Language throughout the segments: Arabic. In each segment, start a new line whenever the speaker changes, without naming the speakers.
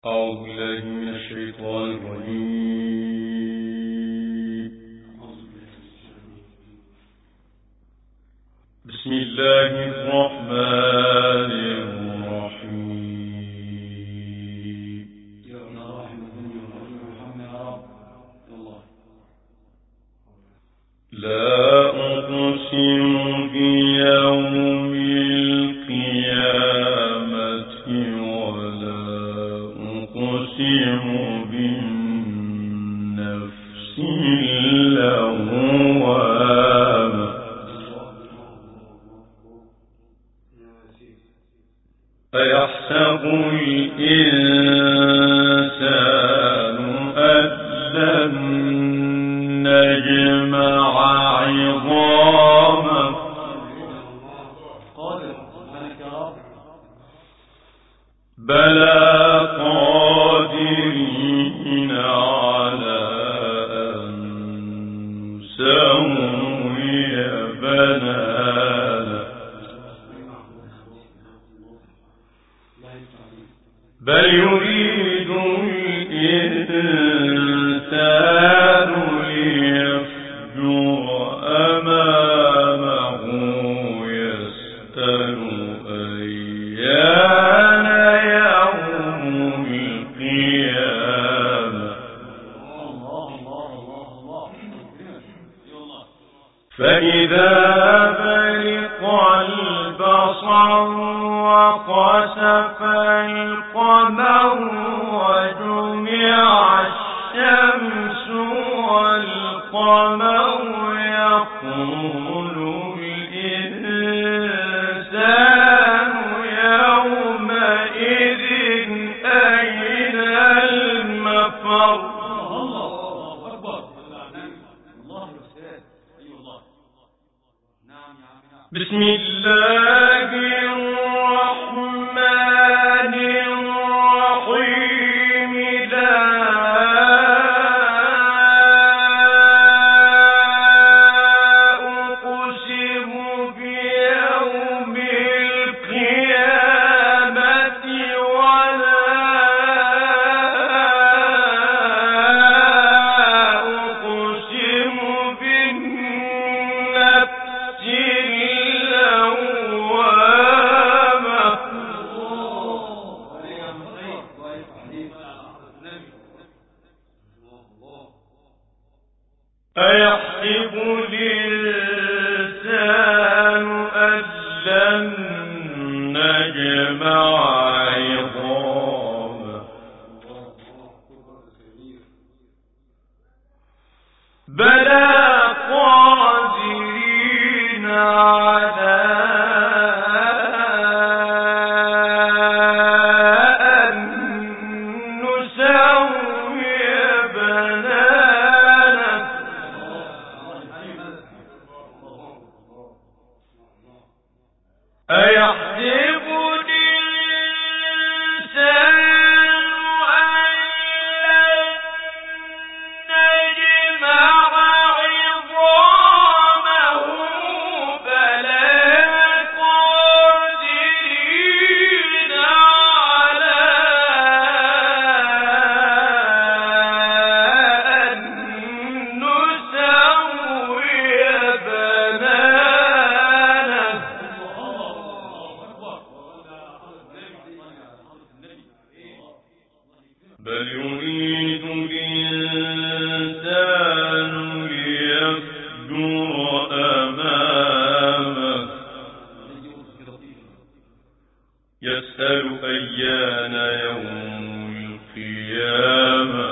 أعوذ بالله من الشيطان الرجيم. بسم الله الرحمن الرحيم. لا أقسم بيوم القيامة ولا أقسم بالنفس اللوامة أيحسب الإنسان أن لن نجمع عظامه بلى قادرين على أن نسوي بنانه بل يريد الإنسان ليفجر أمامه يسأل أيان يوم القيامة فإذا برق البصر وخسف القمر وجمع الشمس والقمر يقول الإنسان يومئذ أين المفر بسم الله الرحمن الرحيم لا أقسم بيوم القيامة ولا أقسم بالنفس أيحسب الإنسان أن لن نجمع عظامه بلى قادرين على أن نسوي بنانه أيحسب الإنسان أن لن نجمع عظامه بلى قادرين على أن نسوي بنانه بل يريد الإنسان ليفجر أمامه يسأل أيان يوم القيامة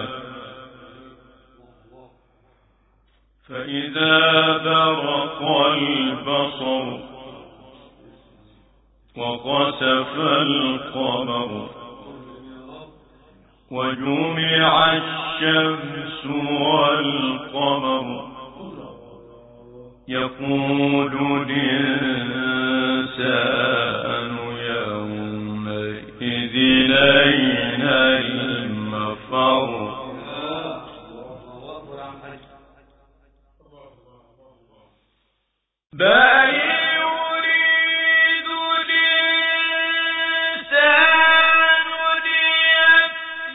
فإذا برق البصر وخسف القمر وجمع الشمس والقمر يقول الإنسان يومئذ أين المفر بل يريد الإنسان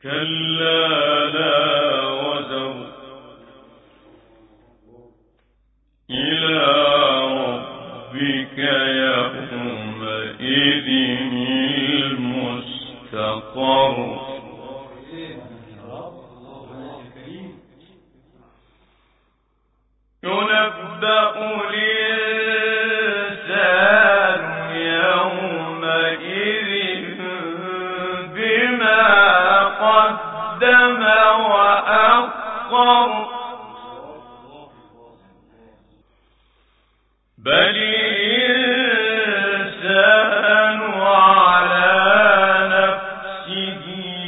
كلا لا وزر إلى ربك يومئذ المستقر ينبأ الإنسان يومئذ بما قدم وأخر بل الإنسان على نفسه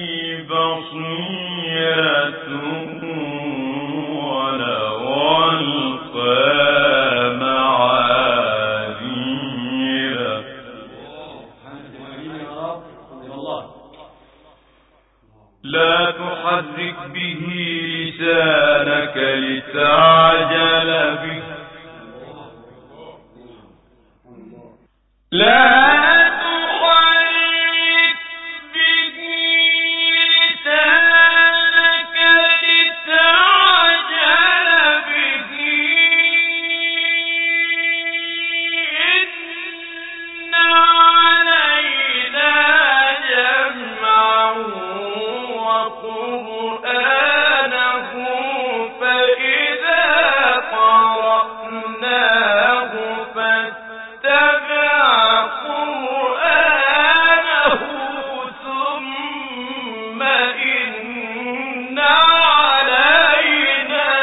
بصيرة ولو ألقى معاذيره لا تحرك به لسانك لتعجل به لا تحرك به لسانك لتعجل به إن علينا جمعه وقرآنه فإذا قرأناه فاتبع قرآنه ثم إن علينا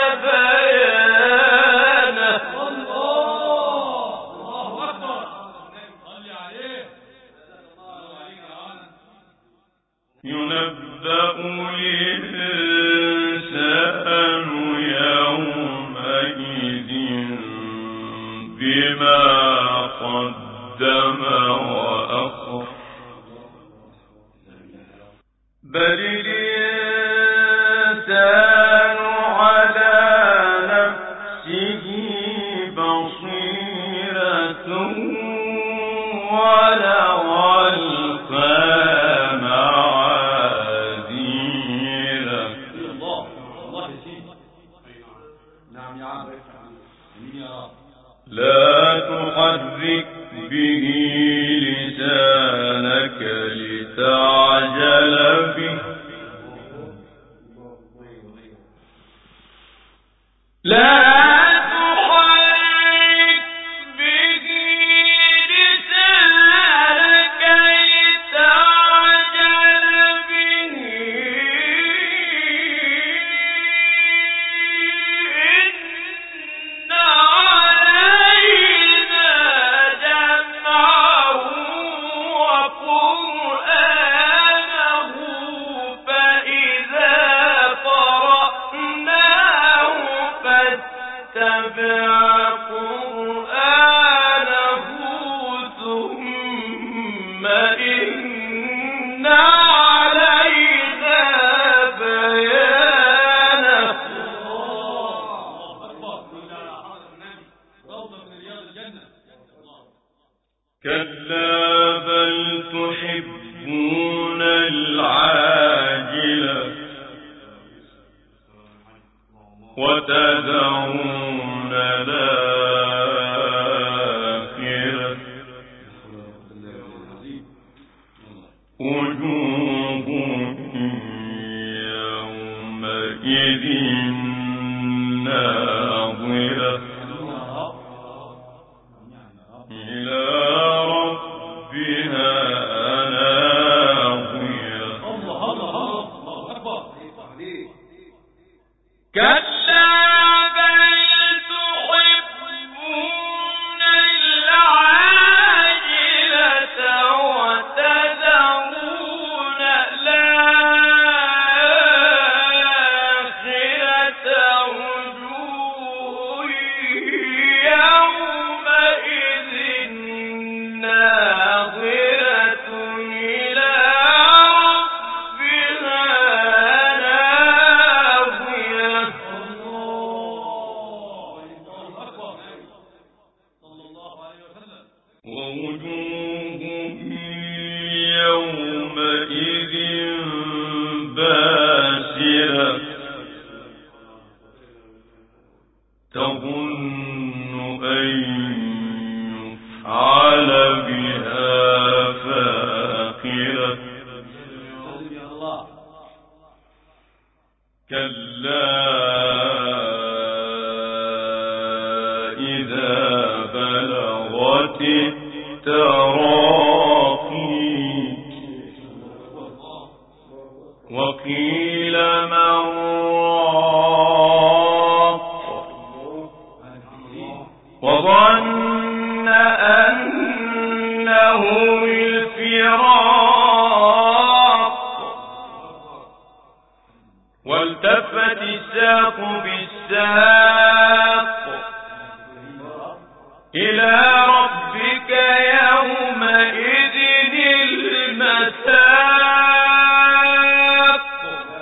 بيانه الله أكبر صلي عليه ينبأ الإنسان يومئذ بما قدم وأخر بل الإنسان على نفسه بصيرة ولو ألقى معاذيره لا تحرك به لسانك لتعجل به لا تحرك به لسانك لتعجل به إن علينا جمعه وقرآنه فإذا قرأناه فاتبع قرآنه ثم إن علينا بيانه كلا بل تحبون العاجلة وتذرون الآخرة وجوه يومئذ ناظرة إلى ربها ناظرة كلا بل تحبون العاجلة وتذرون الآخرة وجوه يومئذ ناظرة إلى ربها ناظرة ووجوه يومئذ الآخرة كلا إذا بلغت التراقي وقيل من راق وظن أنه الفراق والتفت الساق بالساق إلى ربك يومئذ المساق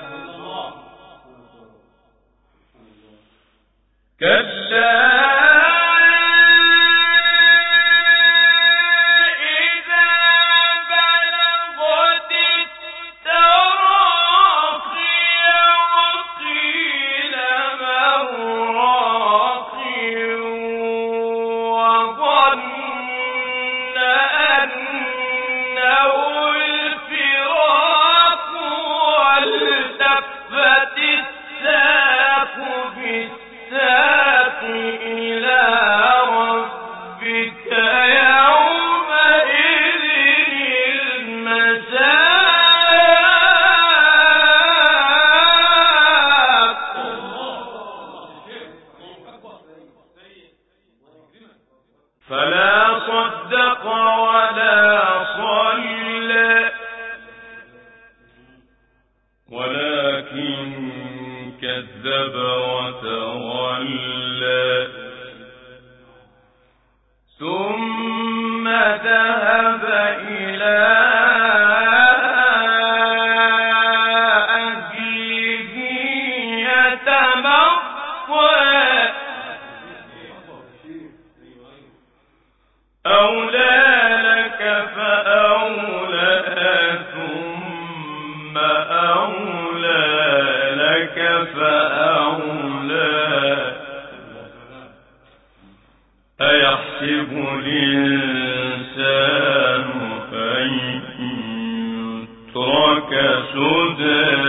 كلا فلا صدق ولا صلى ولكن كذب وتولى ثم ذهب إلى أهله يتمطى أولى لك فأولى ثم أولى لك فأولى أيحسب الإنسان أن يترك سدى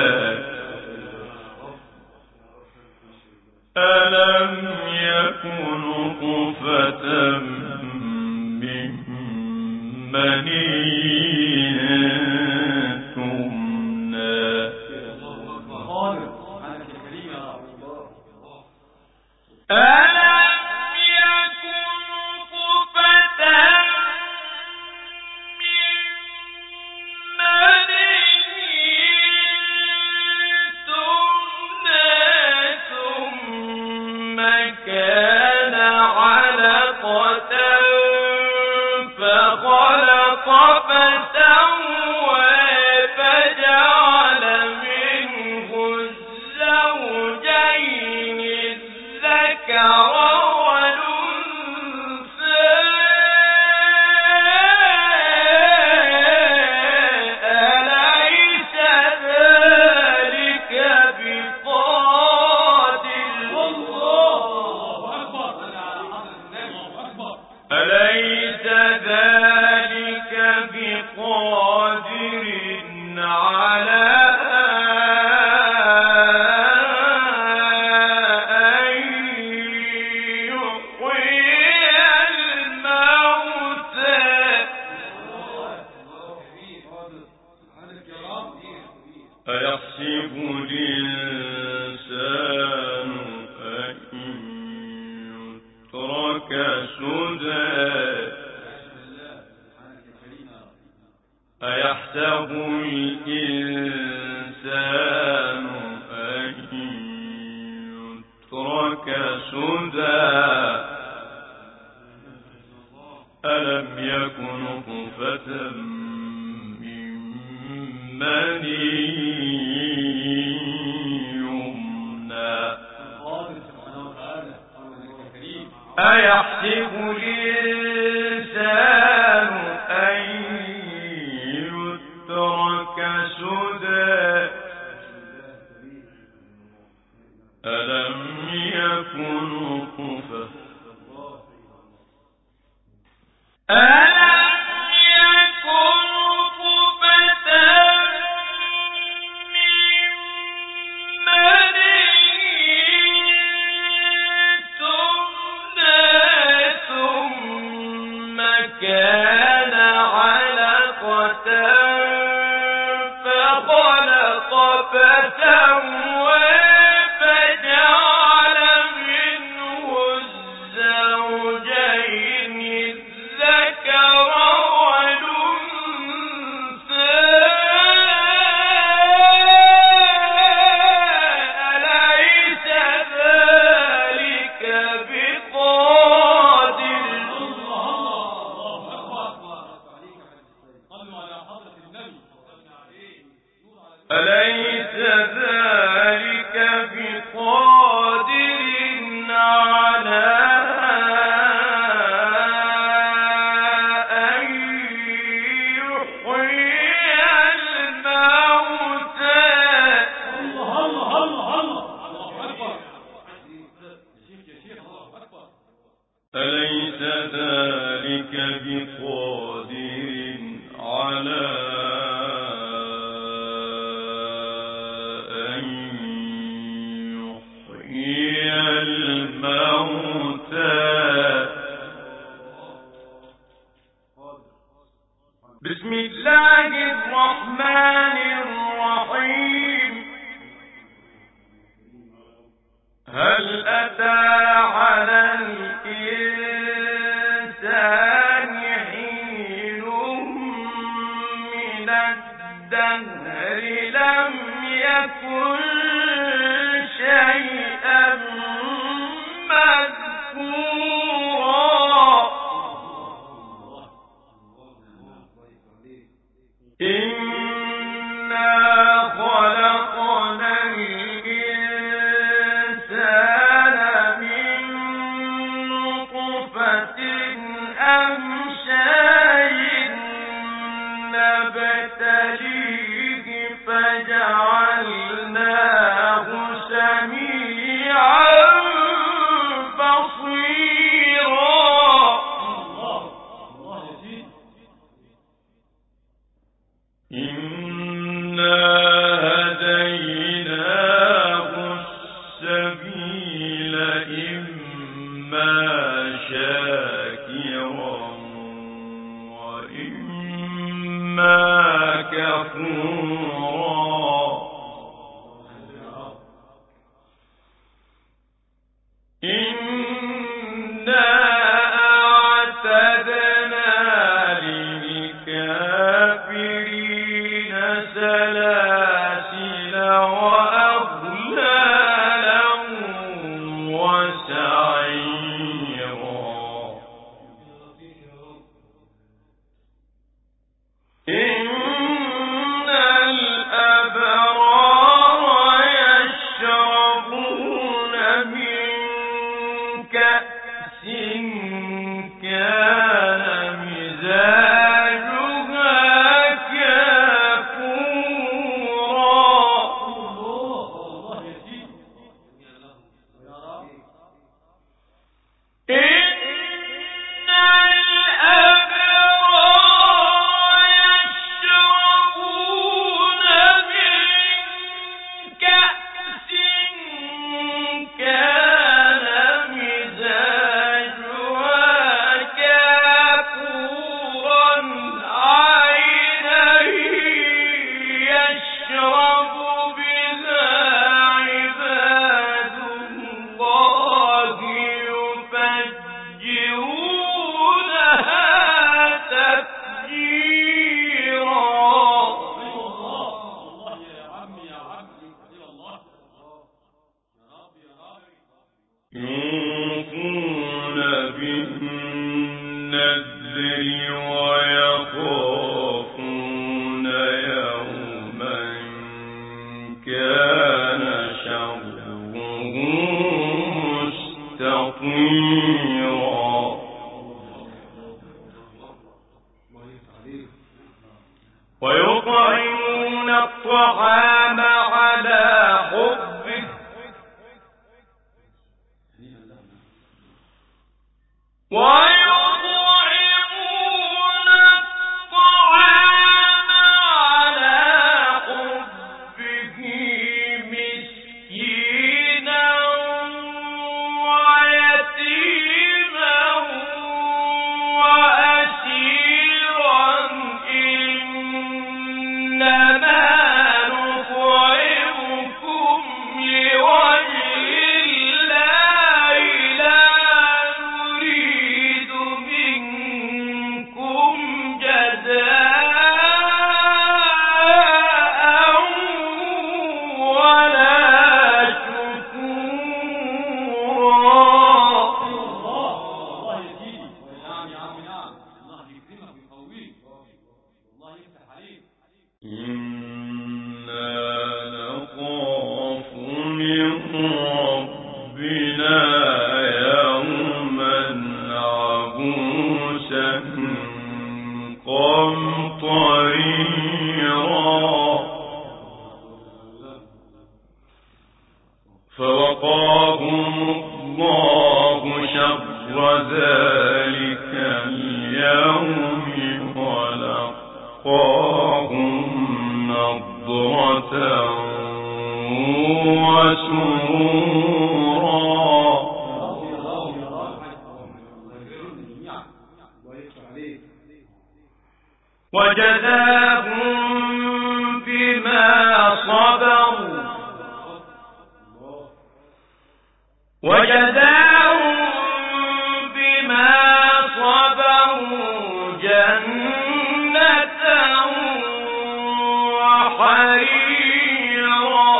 ألم يكن نطفة من مني تمنى ألم يكن نطفة من مني تمنى ثم كان علقة فخلق فسوى فجعل منه الزوجين الذكر والأنثى أليس ذلك بقادر أليس ذلك بقادر على أن يحيي الموتى أيحسب الإنسان أن يترك سدى أيحسب الإنسان أن يترك سدى ألم يكن نطفة من مني يمنى أيحسب الإنسان أن يترك سدى ألم يكن نطفة ألم يكن نطفة فخلق فسوى فجعل منه الزوجين الذكر والأنثى أليس ذلك بقادر أليس ذلك بقادر على أن يحيي الموتى أليس ذلك بقادر على بسم الله الرحمن الرحيم هل أتى على الإنسان حين من الدهر لم يكن شيئا مذكورا إنا خلقنا الإنسان من نطفة أمشاج نبتليه فجعلناه سميعا بصيرا إنا هديناه السبيل إما شاكرا وإما كفورا إنا أعتدنا للكافرين سلاسل وأغلالا وسعيرا إن الأبرار يشربون من كأس كان مزاجها كافورا إن الأبرار يشربون من كأس كان مزاجها كافورا عينا يشرب بها عباد الله يفجرونها تفجيرا يوفون بالنذر ويخافون يوما كان شره مستطيرا ويطعمون الطعام على حبه ويطعمون الطعام على حبه مسكينا ويتيما وأسيرا إنما
ولقاهم نضرة وسرورا وجزاهم بما صبروا جنة وحريرا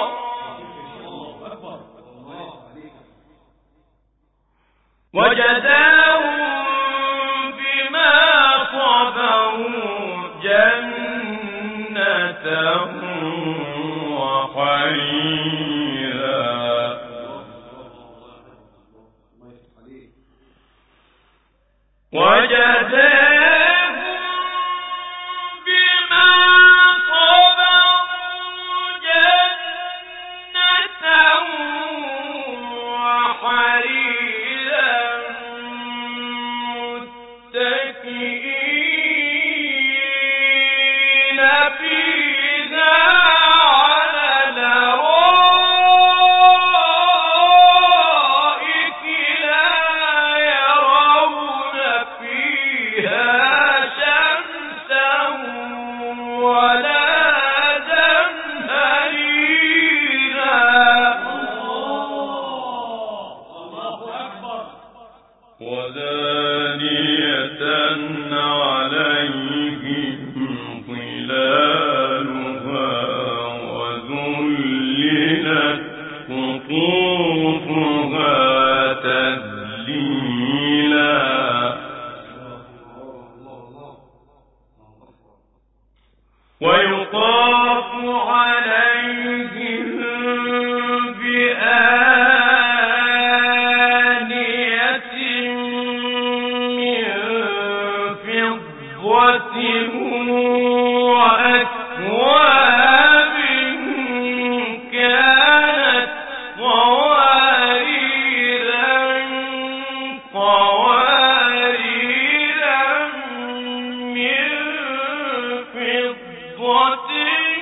ويطاف عليهم بآنية من فضة وأكواب كانت قوارير من فضة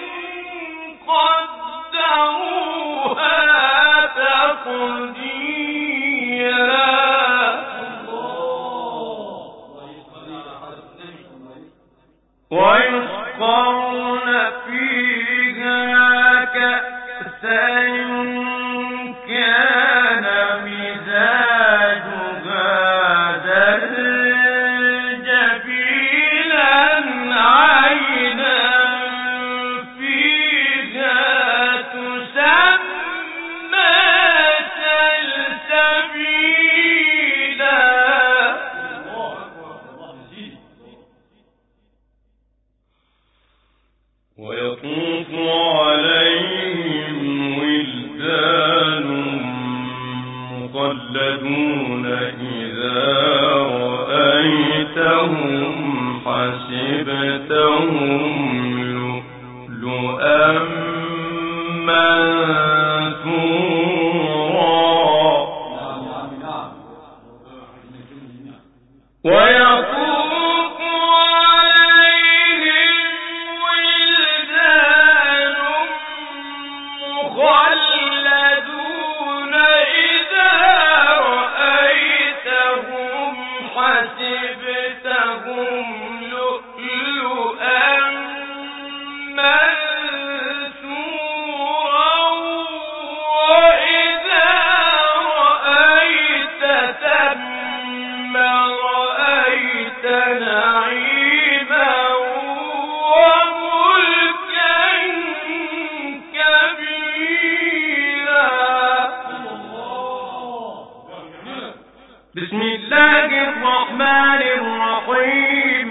قدروها تقديرا ويسقون فيها كأسا كان مزاجها زنجبيلا عينا فيها تسمى سلسبيلا ويطوف عليهم ولدان مخلدون إذا رأيتهم حسبتهم لؤلؤا منثورا ويطوف عليهم ولدان مخلدون إذا رأيتهم حسبتهم لؤلؤا منثورا وإذا رأيت ثم رأيت نعيما وملكا كبيرا. بسم الله الرحمن الرحيم.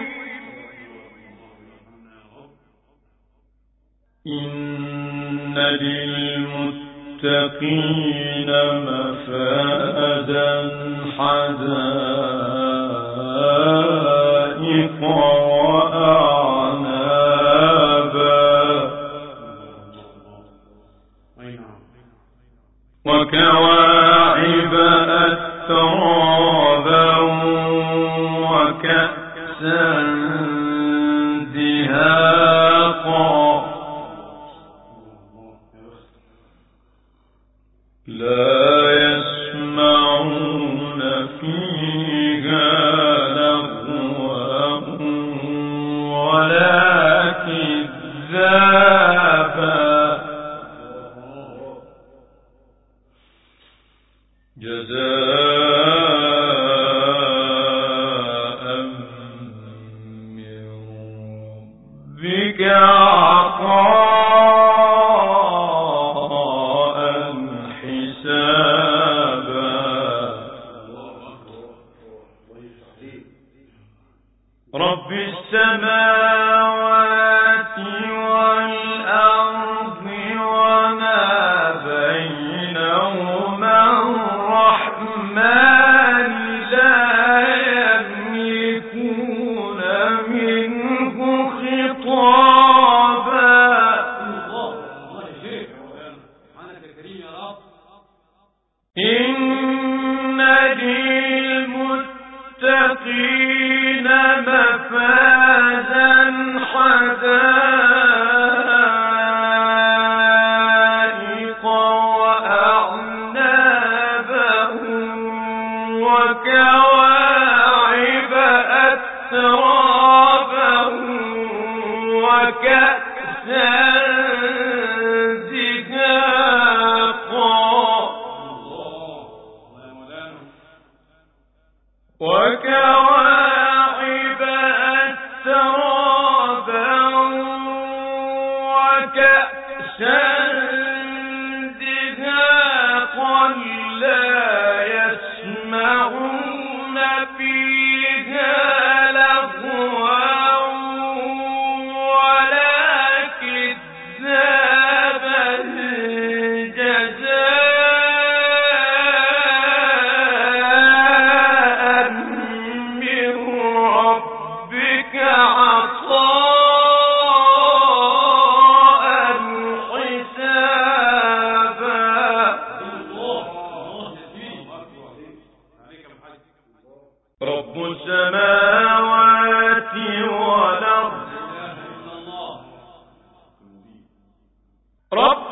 إن للمتقين مفازا حدائق وأعنابا وكواعب أترابا وكأسا دهاقا حسابا جزاء من ربك عطاء حسابا رب السماوات والأرض وما بينهما الرحمن لا يملكون منه خطابا إن للمتقين مفازا حدائق وأعنابا وكواعب أترابا وكأسا دهاقا وكواعب أترابا وكأسا دهاقا لا يسمعون فيها لغوا ولا كذابا جزاء من ربك عطاء حسابا رب السماوات والأرض رب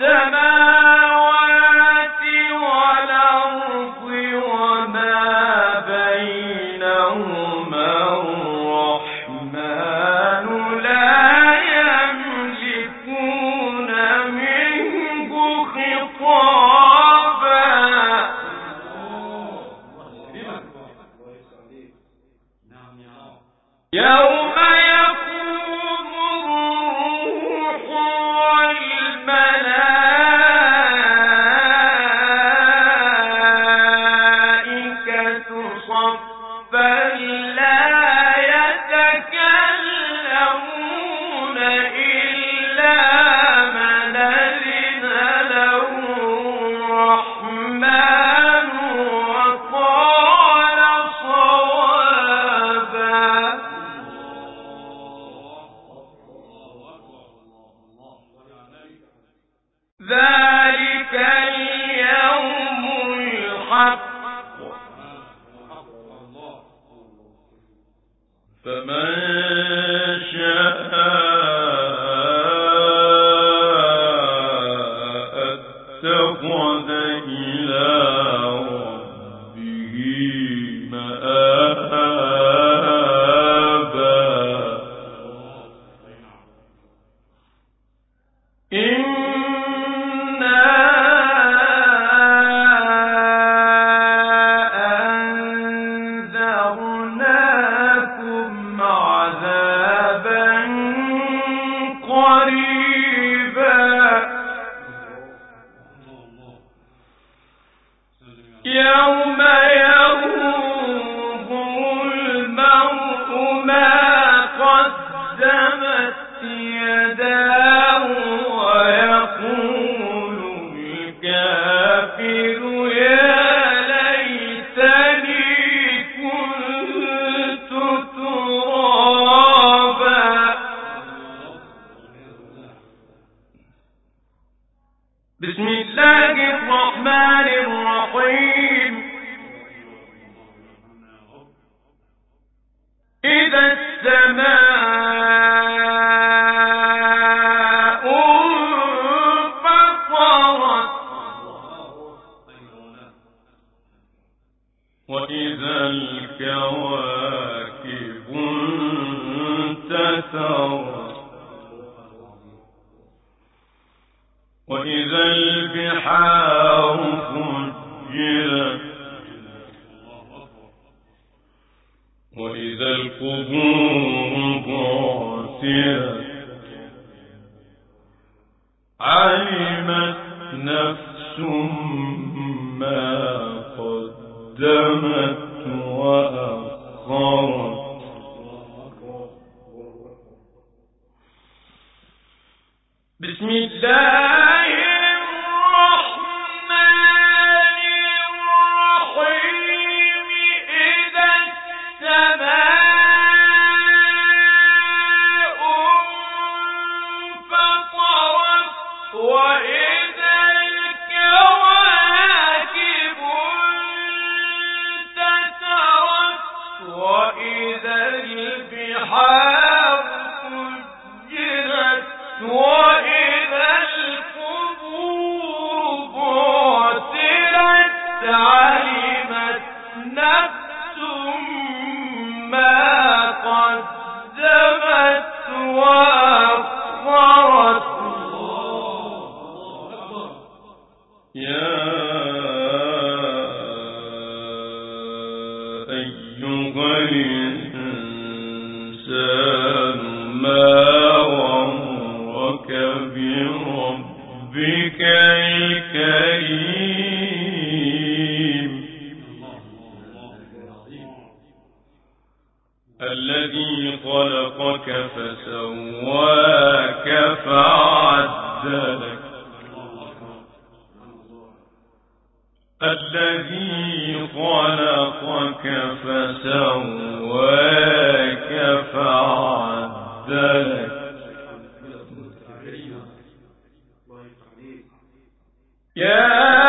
السماوات والأرض وما بينهما الرحمن لا يملكون منه خطابا يوم يقوم الروح والملائكة صفا لا يتكلمون إلا من أذن له الرحمن وقال صوابا ذلك اليوم الحق فمن شاء اتخذ إلى ربه مآبا إنا أنذرناكم عذابا قريبا يوم ينظر المرء ما قدمت يداه ويقول الكافر يا ليتني كنت ترابا بسم الله الرحمن الرحيم إذا السماء انفطرت وإذا الكواكب انتثرت وإذا البحار فجرت وإذا القبور بعثرت علمت نفس ما قدمت وأخرت بسم الله الرحمن الرحيم إذا السماء انفطرت وإذا الكواكب انتثرت وإذا البحار فجرت وإذا القبور بعثرت علمت نفس ما قدمت وأخرت يا أيها الإنسان ما غرك بربك الكريم الذي خلقك فسواك فعدلك الذي خلقك فسواك فعدلك يا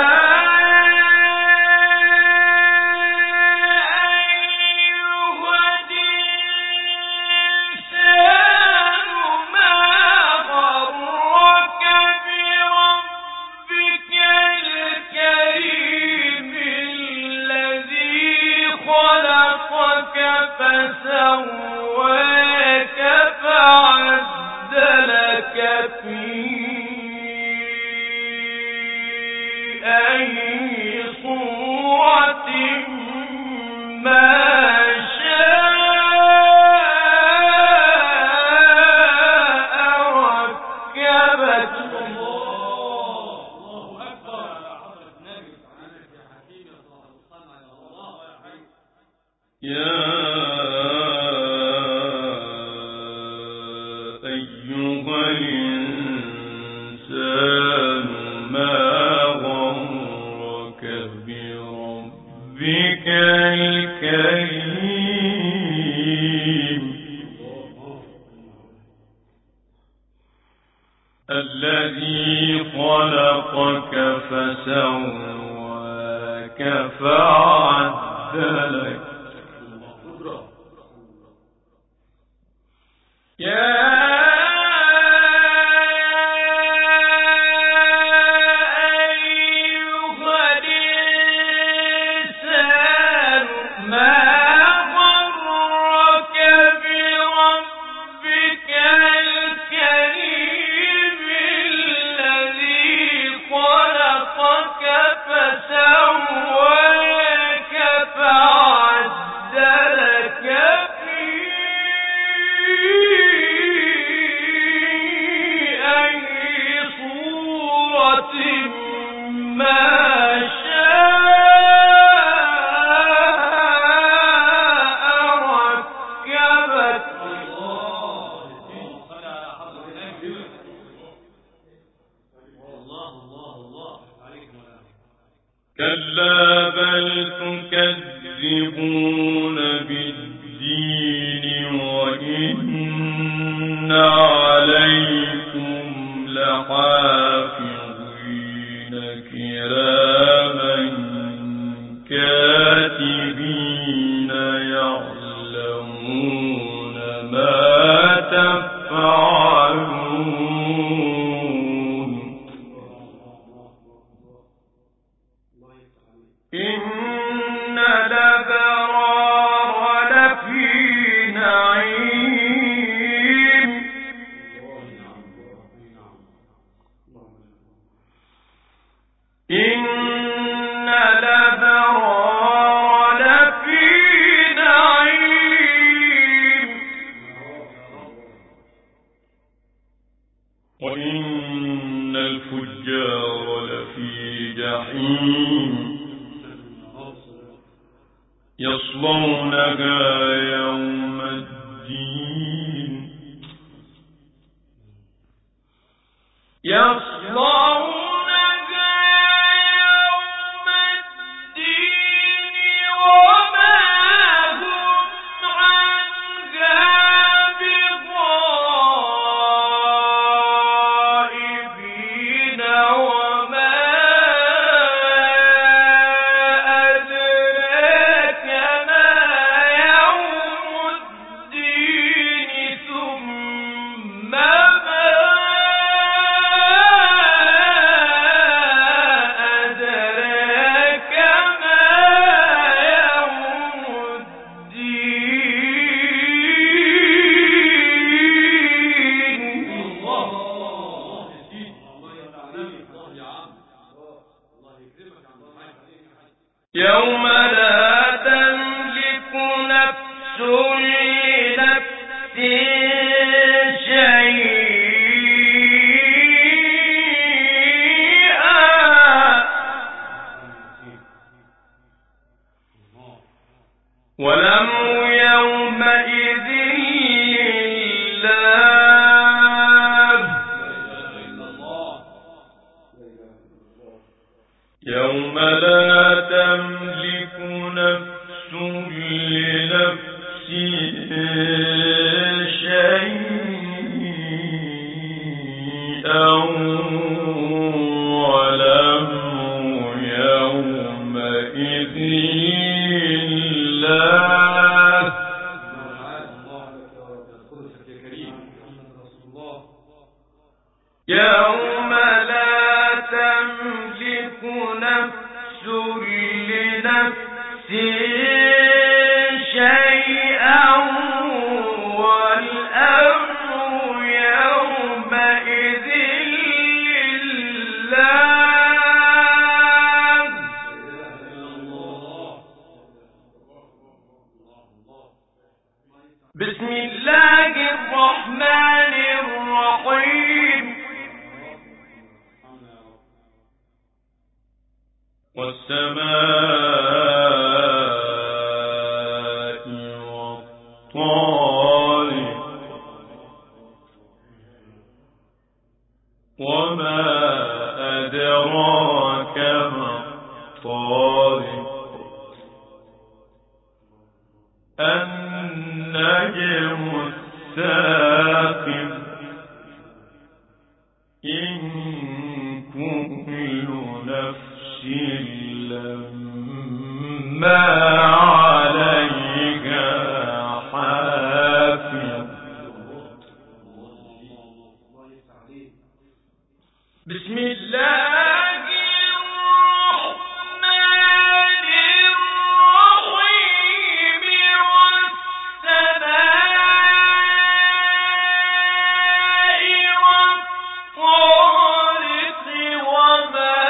فسواك فعدلك في أي صورة ما شاء ركبك يا أيها الإنسان ما غرك بربك الكريم الذي خلقك فسواك فعدلك يا كلا بل تكذبون بالدين وإن عليكم لحافظين كراما كاتبين يعلمون ما تفعلون إن الأبرار لفي نعيم وإن الفجار لفي جحيم يصلونها يوم الدين يوم لا تملك نفس لنفس شيئا والأمر يومئذ لله يوم لا تملك نفس لنفس شيئا والأمر يومئذ لله يوم لا تملك نفس لنفس شيئا والأمر يومئذ لله بسم الله الرحمن الرحيم والسماء والطارق وما أدراك ما الطارق النجم الثاقب إن كل نفس لما عليها حافظ بسم الله الرحمن الرحيم والسماء والطارق وما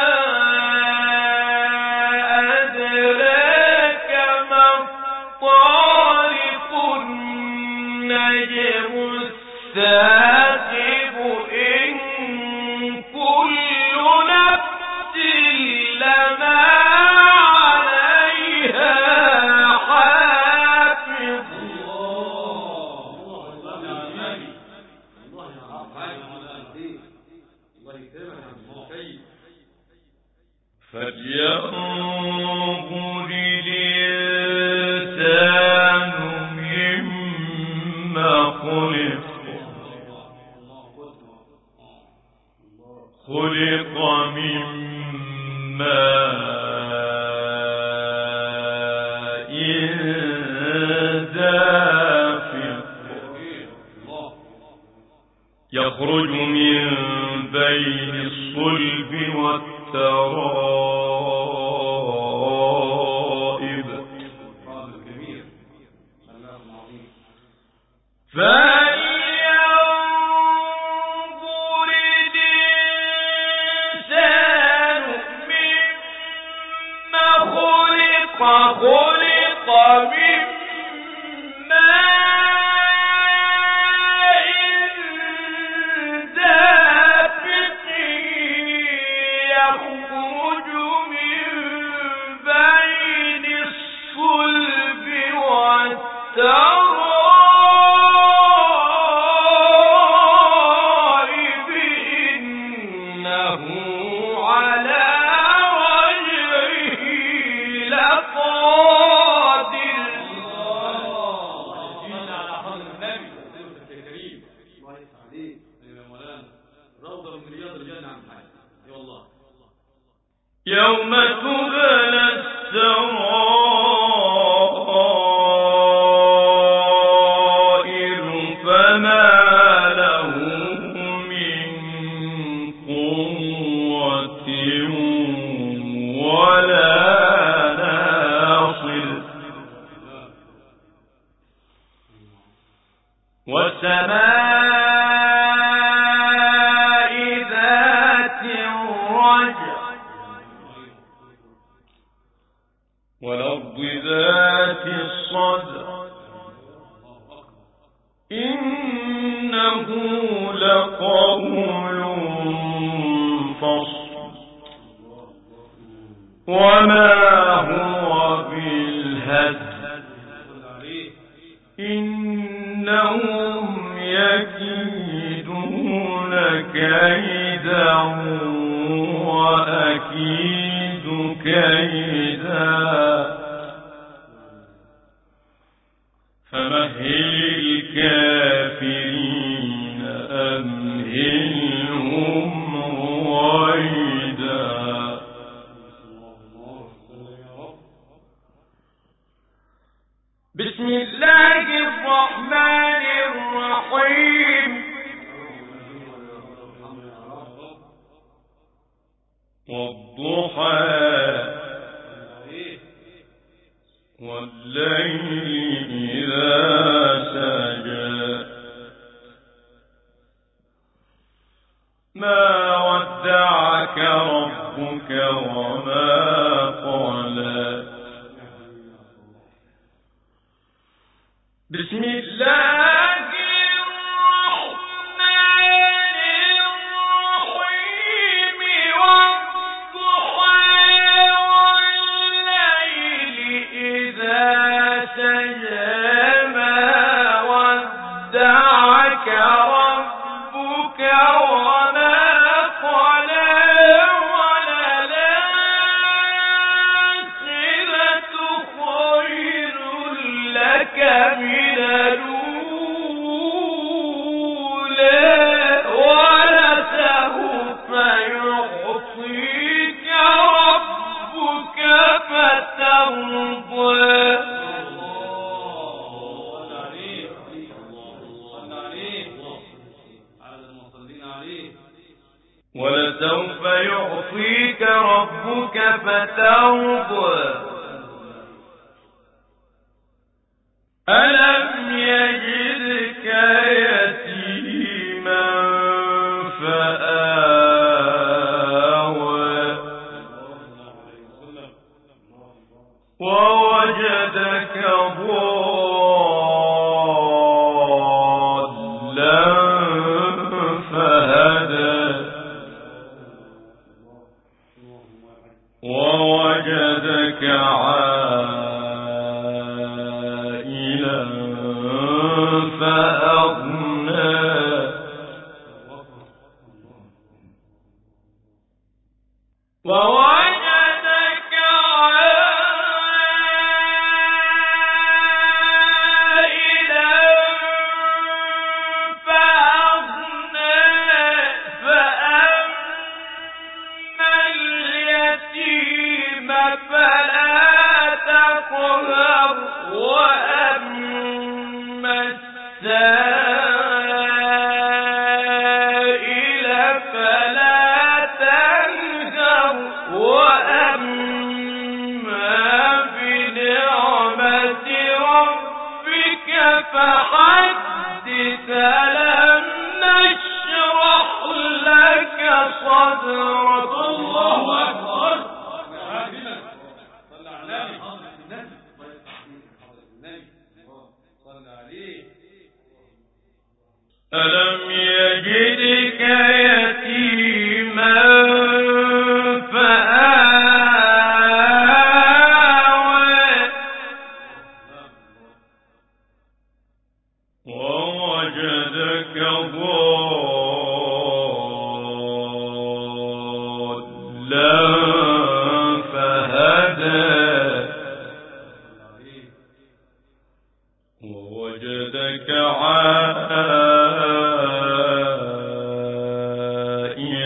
أدراك ما الطارق النجم الثاقب إن كل نفس لما عليها حافظ فلينظر الإنسان مما خلق خلق من ماء دافق يخرج من بين الصلب والترائب فلينظر الإنسان مما خلق خلق من ماء دافق يوم تبلى السرائر فما له من قوة ولا ناصر والسماء ذات الرجع والأرض ذات الصدع إنه لقول فصل وما هو بالهزل إنهم يكيدون كيدا وأكيد كيدا فمهل الكافرين أمهلهم رويدا بسم الله الرحمن الرحيم والضحى والليل إذا سجى ما ودعك ربك وما قلى بسم الله الرحمن الرحيم والضحى والليل إذا سجى ما ودعك ربك وما قلى وللآخرة خير لك من الأولى ولسوف يعطيك ربك فترضى ولسوف يعطيك ربك فترضى ألم يجدك يتيما فآوى ووجدك ضالا فهدى ووجدك عائلا فأغنى ووجدك عائلا فأغنى فأما اليتيم فلا تقهر وأما السائل فلا تنهر وأما بنعمة ربك فحدث ألم نشرح لك صدرك الله أكبر ألم يجدك يتيما فآوى ووجدك ضالا فهدى ووجدك عائلا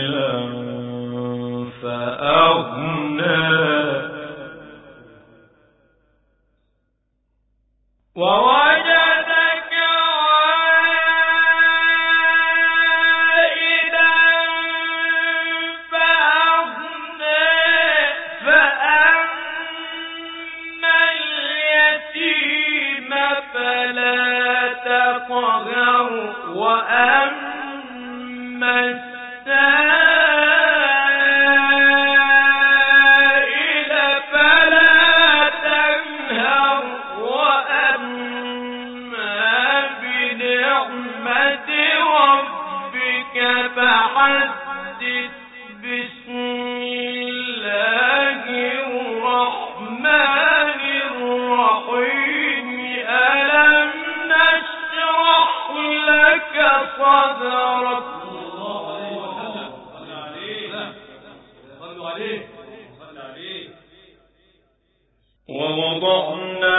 ووضعنا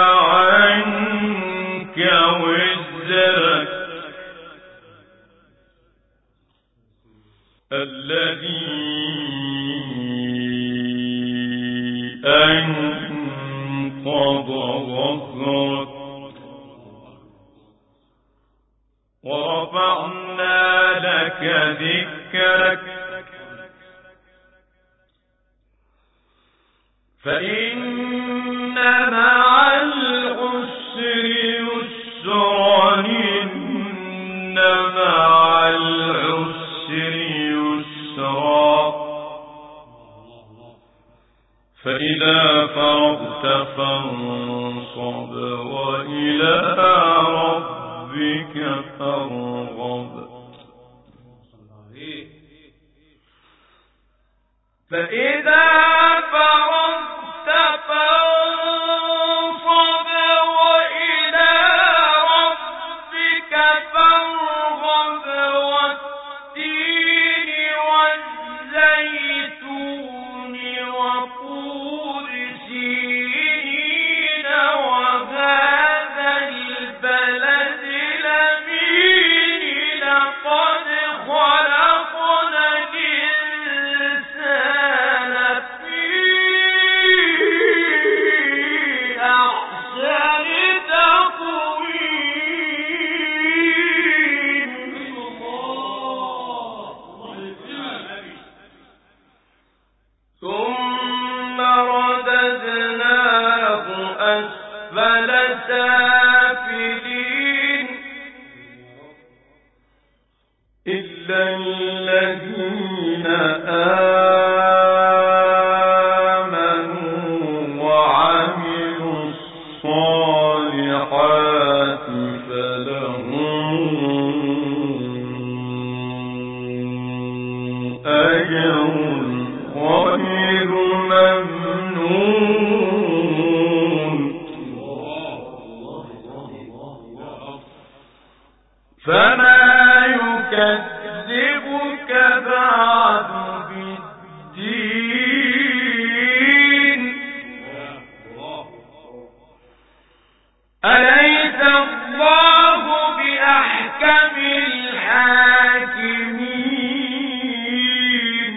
عنك وزرك الذي أنقض ظهرك ورفعنا لك ذكرك فإن مع العسر يسرا إن مع العسر يسرا فإذا فرغت فانصب وإلى ربك فارغب فإذا فرغت فانصب وإلى ربك فارغب والتين والزيتون وطور سينين وهذا البلد الأمين لقد خلقنا الإنسان في أحسن تقويم ثم رددناه أسفل سافلين إلا الذين آمنوا وعملوا الصالحات فلهم أجر غير ممنون فما يكذبك بعد بالدين أليس الله بأحكم الحاكمين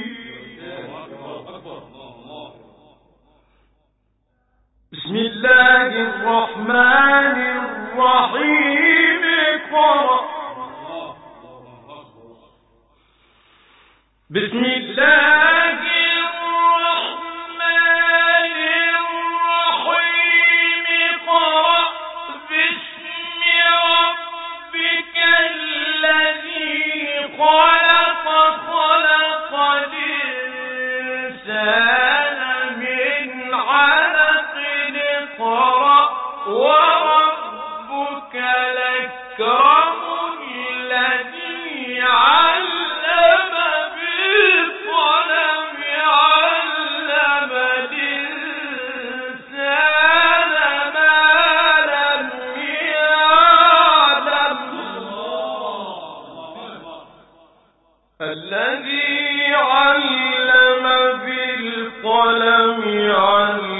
بسم الله الرحمن الرحيم اقرأ بسم الله الرحمن الرحيم اقرأ باسم ربك الذي خلق خلق الإنسان من علق اقرأ وربك الأكرم الذي علم بالقلم علم الإنسان ما لم يعلم الذي علم بالقلم علم